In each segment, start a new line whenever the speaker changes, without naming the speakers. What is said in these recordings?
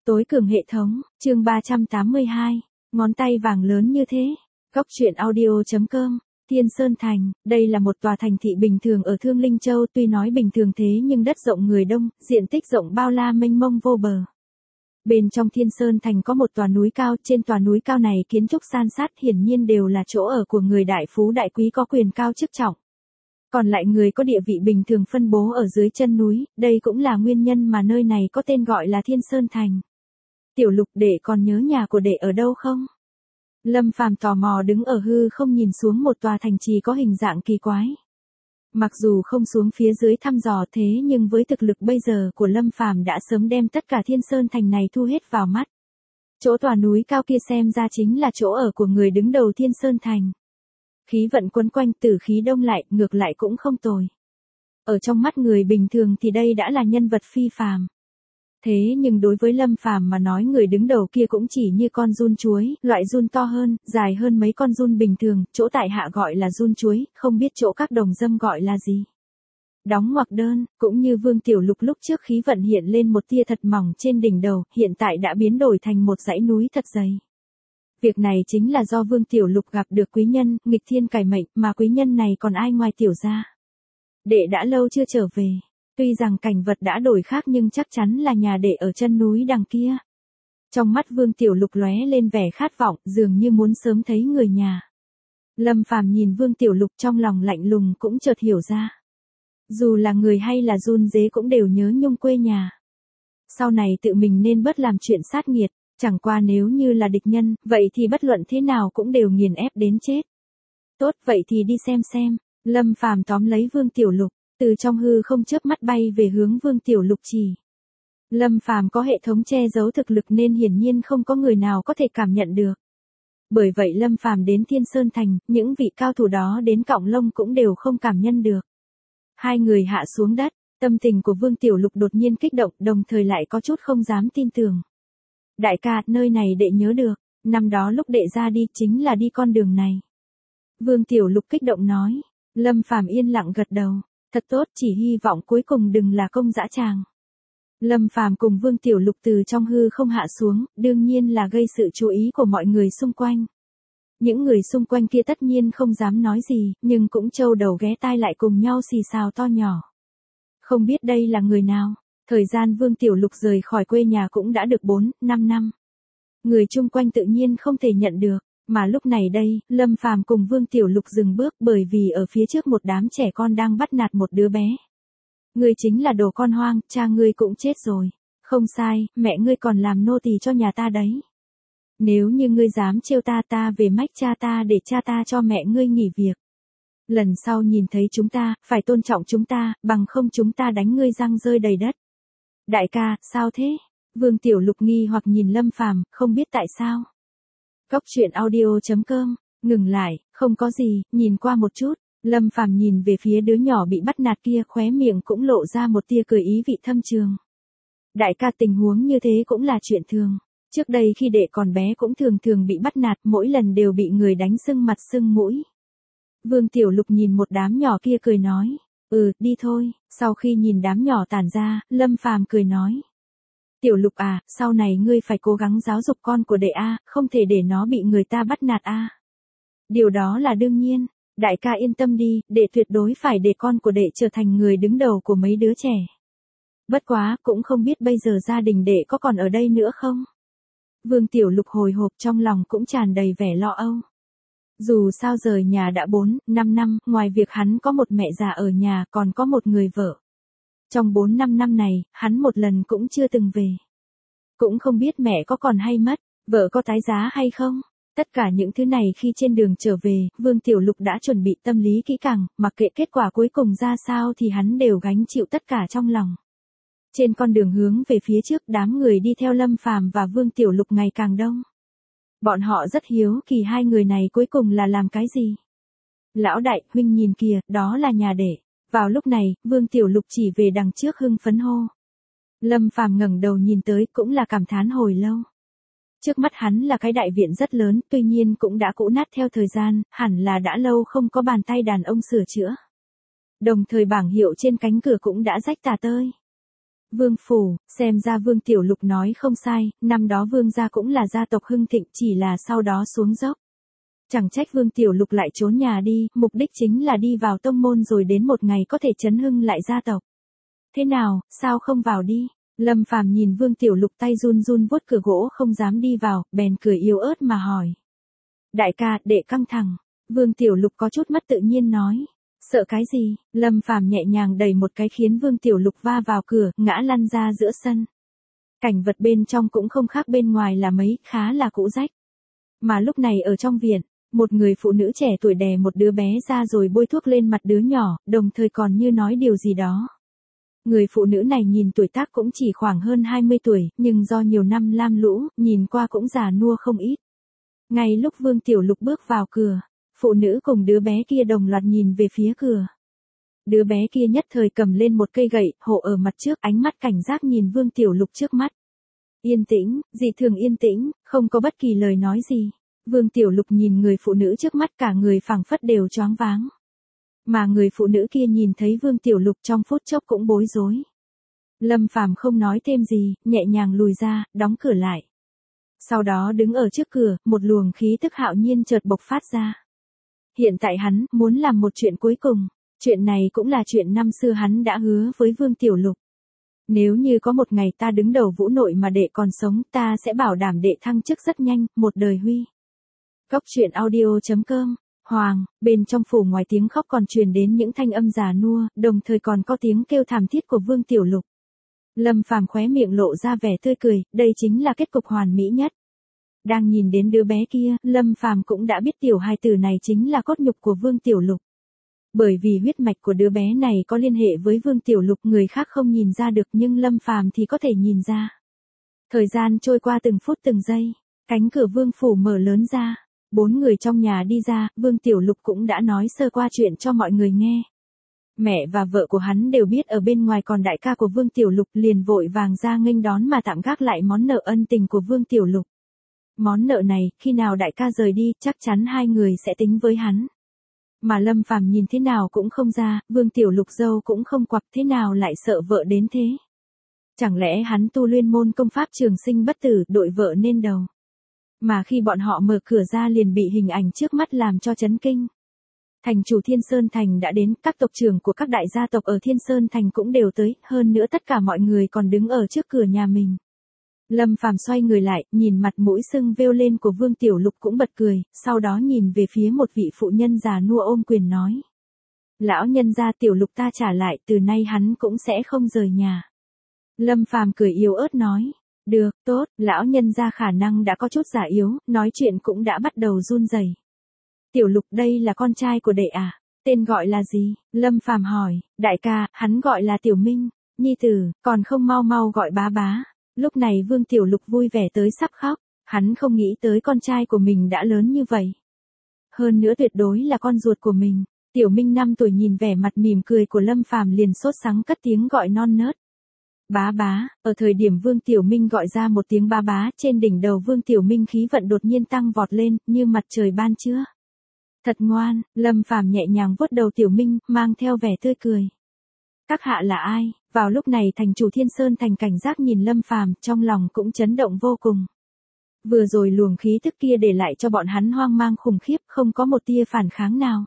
Tối cường hệ thống, chương 382, ngón tay vàng lớn như thế. Góc truyện audio.com, Thiên Sơn Thành, đây là một tòa thành thị bình thường ở Thương Linh Châu, tuy nói bình thường thế nhưng đất rộng người đông, diện tích rộng bao la mênh mông vô bờ. Bên trong Thiên Sơn Thành có một tòa núi cao, trên tòa núi cao này kiến trúc san sát hiển nhiên đều là chỗ ở của người đại phú đại quý có quyền cao chức trọng. Còn lại người có địa vị bình thường phân bố ở dưới chân núi, đây cũng là nguyên nhân mà nơi này có tên gọi là Thiên Sơn Thành. Tiểu Lục, đệ còn nhớ nhà của đệ ở đâu không? Lâm Phàm tò mò đứng ở hư không nhìn xuống một tòa thành trì có hình dạng kỳ quái. Mặc dù không xuống phía dưới thăm dò thế nhưng với thực lực bây giờ của Lâm Phàm đã sớm đem tất cả Thiên Sơn Thành này thu hết vào mắt. Chỗ tòa núi cao kia xem ra chính là chỗ ở của người đứng đầu Thiên Sơn Thành. Khí vận quấn quanh, tử khí đông lại, ngược lại cũng không tồi. Ở trong mắt người bình thường thì đây đã là nhân vật phi phàm. Thế nhưng đối với Lâm Phàm mà nói, người đứng đầu kia cũng chỉ như con giun chuối, loại giun to hơn, dài hơn mấy con giun bình thường, chỗ tại hạ gọi là giun chuối, không biết chỗ các đồng dâm gọi là gì. Đóng ngoặc đơn, cũng như Vương Tiểu Lục lúc trước khí vận hiện lên một tia thật mỏng trên đỉnh đầu, hiện tại đã biến đổi thành một dãy núi thật dày. Việc này chính là do Vương Tiểu Lục gặp được quý nhân, nghịch thiên cải mệnh, mà quý nhân này còn ai ngoài tiểu gia. Đệ đã lâu chưa trở về. Tuy rằng cảnh vật đã đổi khác nhưng chắc chắn là nhà đệ ở chân núi đằng kia. Trong mắt Vương Tiểu Lục lóe lên vẻ khát vọng, dường như muốn sớm thấy người nhà. Lâm Phàm nhìn Vương Tiểu Lục trong lòng lạnh lùng cũng chợt hiểu ra. Dù là người hay là run dế cũng đều nhớ nhung quê nhà. Sau này tự mình nên bớt làm chuyện sát nghiệt, chẳng qua nếu như là địch nhân, vậy thì bất luận thế nào cũng đều nghiền ép đến chết. Tốt, vậy thì đi xem. Lâm Phàm tóm lấy Vương Tiểu Lục. Từ trong hư không chớp mắt bay về hướng Vương Tiểu Lục chỉ. Lâm Phàm có hệ thống che giấu thực lực nên hiển nhiên không có người nào có thể cảm nhận được. Bởi vậy Lâm Phàm đến Thiên Sơn Thành, những vị cao thủ đó đến cọng lông cũng đều không cảm nhận được. Hai người hạ xuống đất, tâm tình của Vương Tiểu Lục đột nhiên kích động, đồng thời lại có chút không dám tin tưởng. Đại ca, nơi này đệ nhớ được, năm đó lúc đệ ra đi chính là đi con đường này. Vương Tiểu Lục kích động nói. Lâm Phàm yên lặng gật đầu. Thật tốt, chỉ hy vọng cuối cùng đừng là công dã tràng. Lâm Phàm cùng Vương Tiểu Lục từ trong hư không hạ xuống, đương nhiên là gây sự chú ý của mọi người xung quanh. Những người xung quanh kia tất nhiên không dám nói gì, nhưng cũng trâu đầu ghé tai lại cùng nhau xì xào to nhỏ. Không biết đây là người nào, thời gian Vương Tiểu Lục rời khỏi quê nhà cũng đã được 4-5 năm. Người chung quanh tự nhiên không thể nhận được. Mà lúc này đây, Lâm Phàm cùng Vương Tiểu Lục dừng bước bởi vì ở phía trước một đám trẻ con đang bắt nạt một đứa bé. Ngươi chính là đồ con hoang, cha ngươi cũng chết rồi. Không sai, mẹ ngươi còn làm nô tỳ cho nhà ta đấy. Nếu như ngươi dám trêu ta, ta về mách cha ta để cha ta cho mẹ ngươi nghỉ việc. Lần sau nhìn thấy chúng ta, phải tôn trọng chúng ta, bằng không chúng ta đánh ngươi răng rơi đầy đất. Đại ca, sao thế? Vương Tiểu Lục nghi hoặc nhìn Lâm Phàm, không biết tại sao. Góc truyện audio.com, ngừng lại, không có gì, nhìn qua một chút. Lâm Phàm nhìn về phía đứa nhỏ bị bắt nạt kia, khóe miệng cũng lộ ra một tia cười ý vị thâm trường. Đại ca, tình huống như thế cũng là chuyện thường. Trước đây khi đệ còn bé cũng thường bị bắt nạt, mỗi lần đều bị người đánh sưng mặt sưng mũi. Vương Tiểu Lục nhìn một đám nhỏ kia cười nói. Đi thôi. Sau khi nhìn đám nhỏ tản ra, Lâm Phàm cười nói. Tiểu Lục à, sau này ngươi phải cố gắng giáo dục con của đệ a, không thể để nó bị người ta bắt nạt a. Điều đó là đương nhiên, đại ca yên tâm đi, đệ tuyệt đối phải để con của đệ trở thành người đứng đầu của mấy đứa trẻ. Bất quá, cũng không biết bây giờ gia đình đệ có còn ở đây nữa không? Vương Tiểu Lục hồi hộp, trong lòng cũng tràn đầy vẻ lo âu. Dù sao rời nhà đã 4-5 năm, ngoài việc hắn có một mẹ già ở nhà còn có một người vợ. Trong 4-5 năm này, hắn một lần cũng chưa từng về. Cũng không biết mẹ có còn hay mất, vợ có tái giá hay không. Tất cả những thứ này khi trên đường trở về, Vương Tiểu Lục đã chuẩn bị tâm lý kỹ càng, mặc kệ kết quả cuối cùng ra sao thì hắn đều gánh chịu tất cả trong lòng. Trên con đường hướng về phía trước, đám người đi theo Lâm Phàm và Vương Tiểu Lục ngày càng đông. Bọn họ rất hiếu kỳ hai người này cuối cùng là làm cái gì. Lão đại, huynh nhìn kìa, đó là nhà đệ. Vào lúc này, Vương Tiểu Lục chỉ về đằng trước hưng phấn hô. Lâm Phàm ngẩng đầu nhìn tới cũng là cảm thán hồi lâu. Trước mắt hắn là cái đại viện rất lớn, tuy nhiên cũng đã cũ nát theo thời gian, hẳn là đã lâu không có bàn tay đàn ông sửa chữa. Đồng thời bảng hiệu trên cánh cửa cũng đã rách tả tơi. Vương phủ, xem ra Vương Tiểu Lục nói không sai, năm đó Vương gia cũng là gia tộc hưng thịnh, chỉ là sau đó xuống dốc. Chẳng trách Vương Tiểu Lục lại trốn nhà đi, mục đích chính là đi vào tông môn rồi đến một ngày có thể chấn hưng lại gia tộc. Thế nào, sao không vào đi? Lâm Phàm nhìn Vương Tiểu Lục tay run run vuốt cửa gỗ không dám đi vào, bèn cười yếu ớt mà hỏi. Đại ca, đệ căng thẳng. Vương Tiểu Lục có chút mất tự nhiên nói. Sợ cái gì? Lâm Phàm nhẹ nhàng đẩy một cái khiến Vương Tiểu Lục va vào cửa, ngã lăn ra giữa sân. Cảnh vật bên trong cũng không khác bên ngoài là mấy, khá là cũ rách. Mà lúc này ở trong viện, một người phụ nữ trẻ tuổi đè một đứa bé ra rồi bôi thuốc lên mặt đứa nhỏ, đồng thời còn như nói điều gì đó. Người phụ nữ này nhìn tuổi tác cũng chỉ khoảng hơn 20 tuổi, nhưng do nhiều năm lam lũ, nhìn qua cũng già nua không ít. Ngay lúc Vương Tiểu Lục bước vào cửa, phụ nữ cùng đứa bé kia đồng loạt nhìn về phía cửa. Đứa bé kia nhất thời cầm lên một cây gậy, hộ ở mặt trước, ánh mắt cảnh giác nhìn Vương Tiểu Lục trước mắt. Yên tĩnh, dị thường yên tĩnh, không có bất kỳ lời nói gì. Vương Tiểu Lục nhìn người phụ nữ trước mắt, cả người phảng phất đều choáng váng. Mà người phụ nữ kia nhìn thấy Vương Tiểu Lục trong phút chốc cũng bối rối. Lâm Phàm không nói thêm gì, nhẹ nhàng lùi ra, đóng cửa lại. Sau đó đứng ở trước cửa, một luồng khí tức hạo nhiên chợt bộc phát ra. Hiện tại hắn muốn làm một chuyện cuối cùng, chuyện này cũng là chuyện năm xưa hắn đã hứa với Vương Tiểu Lục. Nếu như có một ngày ta đứng đầu Vũ Nội mà đệ còn sống, ta sẽ bảo đảm đệ thăng chức rất nhanh, một đời huy. Góc truyện audio.com. Hoàng, bên trong phủ ngoài tiếng khóc còn truyền đến những thanh âm già nua, đồng thời còn có tiếng kêu thảm thiết của Vương Tiểu Lục. Lâm Phàm khóe miệng lộ ra vẻ tươi cười, đây chính là kết cục hoàn mỹ nhất. Đang nhìn đến đứa bé kia, Lâm Phàm cũng đã biết tiểu hài tử này chính là cốt nhục của Vương Tiểu Lục. Bởi vì huyết mạch của đứa bé này có liên hệ với Vương Tiểu Lục, người khác không nhìn ra được nhưng Lâm Phàm thì có thể nhìn ra. Thời gian trôi qua từng phút từng giây, cánh cửa vương phủ mở lớn ra. 4 người trong nhà đi ra, Vương Tiểu Lục cũng đã nói sơ qua chuyện cho mọi người nghe. Mẹ và vợ của hắn đều biết ở bên ngoài còn đại ca của Vương Tiểu Lục, liền vội vàng ra nghênh đón mà tạm gác lại món nợ ân tình của Vương Tiểu Lục. Món nợ này, khi nào đại ca rời đi, chắc chắn hai người sẽ tính với hắn. Mà Lâm Phàm nhìn thế nào cũng không ra, Vương Tiểu Lục dâu cũng không quặp, thế nào lại sợ vợ đến thế. Chẳng lẽ hắn tu luyện môn công pháp trường sinh bất tử, đội vợ nên đầu. Mà khi bọn họ mở cửa ra liền bị hình ảnh trước mắt làm cho chấn kinh. Thành chủ Thiên Sơn Thành đã đến, các tộc trưởng của các đại gia tộc ở Thiên Sơn Thành cũng đều tới, hơn nữa tất cả mọi người còn đứng ở trước cửa nhà mình. Lâm Phàm xoay người lại, nhìn mặt mũi sưng vêu lên của Vương Tiểu Lục cũng bật cười, sau đó nhìn về phía một vị phụ nhân già nua ôm quyền nói. Lão nhân gia Tiểu Lục ta trả lại, từ nay hắn cũng sẽ không rời nhà. Lâm Phàm cười yếu ớt nói. Được, tốt, lão nhân gia khả năng đã có chút già yếu, nói chuyện cũng đã bắt đầu run rẩy. Tiểu Lục đây là con trai của đệ à? Tên gọi là gì? Lâm Phàm hỏi. Đại ca, hắn gọi là Tiểu Minh. Nhi tử, còn không mau mau gọi bá bá. Lúc này Vương Tiểu Lục vui vẻ tới sắp khóc. Hắn không nghĩ tới con trai của mình đã lớn như vậy. Hơn nữa tuyệt đối là con ruột của mình. Tiểu Minh 5 tuổi nhìn vẻ mặt mỉm cười của Lâm Phàm liền sốt sắng cất tiếng gọi non nớt. Bá bá, ở thời điểm Vương Tiểu Minh gọi ra một tiếng bá bá, trên đỉnh đầu Vương Tiểu Minh khí vận đột nhiên tăng vọt lên, như mặt trời ban trưa. Thật ngoan, Lâm Phàm nhẹ nhàng vuốt đầu Tiểu Minh, mang theo vẻ tươi cười. Các hạ là ai? Vào lúc này thành chủ Thiên Sơn Thành cảnh giác nhìn Lâm Phàm, trong lòng cũng chấn động vô cùng. Vừa rồi luồng khí tức kia để lại cho bọn hắn hoang mang khủng khiếp, không có một tia phản kháng nào.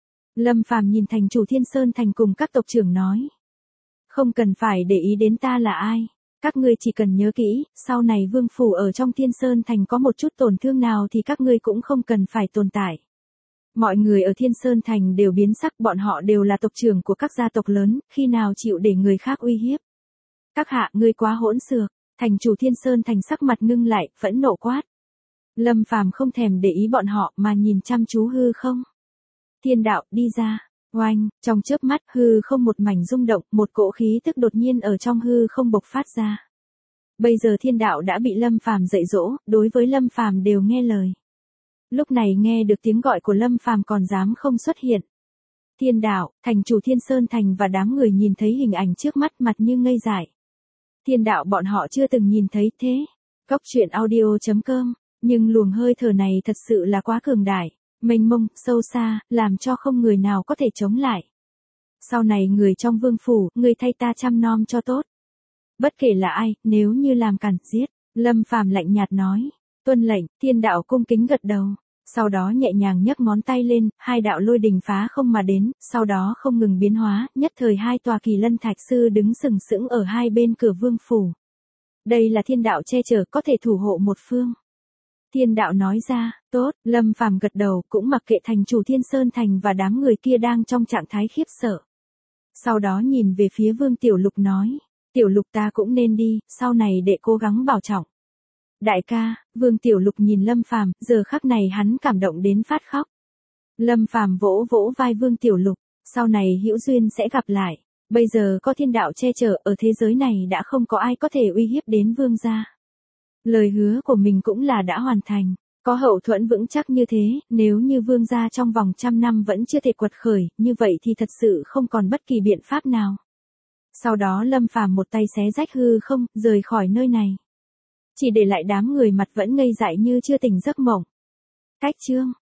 Lâm Phàm nhìn thành chủ Thiên Sơn Thành cùng các tộc trưởng nói. Không cần phải để ý đến ta là ai. Các ngươi chỉ cần nhớ kỹ, sau này vương phủ ở trong Thiên Sơn Thành có một chút tổn thương nào thì các ngươi cũng không cần phải tồn tại. Mọi người ở Thiên Sơn Thành đều biến sắc, bọn họ đều là tộc trưởng của các gia tộc lớn, khi nào chịu để người khác uy hiếp. Các hạ, ngươi quá hỗn xược. Thành chủ Thiên Sơn Thành sắc mặt ngưng lại, phẫn nộ quát. Lâm Phàm không thèm để ý bọn họ mà nhìn chăm chú hư không. Thiên đạo, đi ra. Oanh, trong chớp mắt hư không một mảnh rung động, một cỗ khí tức đột nhiên ở trong hư không bộc phát ra. Bây giờ thiên đạo đã bị Lâm Phàm dạy dỗ, đối với Lâm Phàm đều nghe lời. Lúc này nghe được tiếng gọi của Lâm Phàm còn dám không xuất hiện. Thiên đạo, thành chủ Thiên Sơn Thành và đám người nhìn thấy hình ảnh trước mắt mặt như ngây dại. Thiên đạo bọn họ chưa từng nhìn thấy thế. Góc truyện audio.com, nhưng luồng hơi thở này thật sự là quá cường đại. Mênh mông, sâu xa, làm cho không người nào có thể chống lại. Sau này người trong vương phủ, người thay ta chăm nom cho tốt. Bất kể là ai, nếu như làm cản, giết. Lâm Phàm lạnh nhạt nói. Tuân lệnh, thiên đạo cung kính gật đầu. Sau đó nhẹ nhàng nhấc ngón tay lên, hai đạo lôi đình phá không mà đến, sau đó không ngừng biến hóa, nhất thời hai tòa kỳ lân thạch sư đứng sừng sững ở hai bên cửa vương phủ. Đây là thiên đạo che chở, có thể thủ hộ một phương. Thiên đạo nói ra, tốt, Lâm Phàm gật đầu, cũng mặc kệ thành chủ Thiên Sơn Thành và đám người kia đang trong trạng thái khiếp sợ. Sau đó nhìn về phía Vương Tiểu Lục nói, Tiểu Lục ta cũng nên đi, sau này để cố gắng bảo trọng. Đại ca, Vương Tiểu Lục nhìn Lâm Phàm, giờ khắc này hắn cảm động đến phát khóc. Lâm Phàm vỗ vỗ vai Vương Tiểu Lục, sau này hữu duyên sẽ gặp lại, bây giờ có thiên đạo che chở, ở thế giới này đã không có ai có thể uy hiếp đến Vương gia. Lời hứa của mình cũng là đã hoàn thành, có hậu thuẫn vững chắc như thế, nếu như Vương gia trong vòng 100 năm vẫn chưa thể quật khởi, như vậy thì thật sự không còn bất kỳ biện pháp nào. Sau đó Lâm Phàm một tay xé rách hư không, rời khỏi nơi này. Chỉ để lại đám người mặt vẫn ngây dại như chưa tỉnh giấc mộng. Cách chương